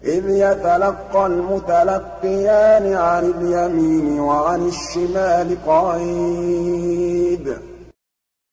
إِذْ يَتَلَقَّى الْمُتَلَقِّيَانِ عَنِ الْيَمِينِ وَعَنِ الشِّمَالِ قَعِيدٌ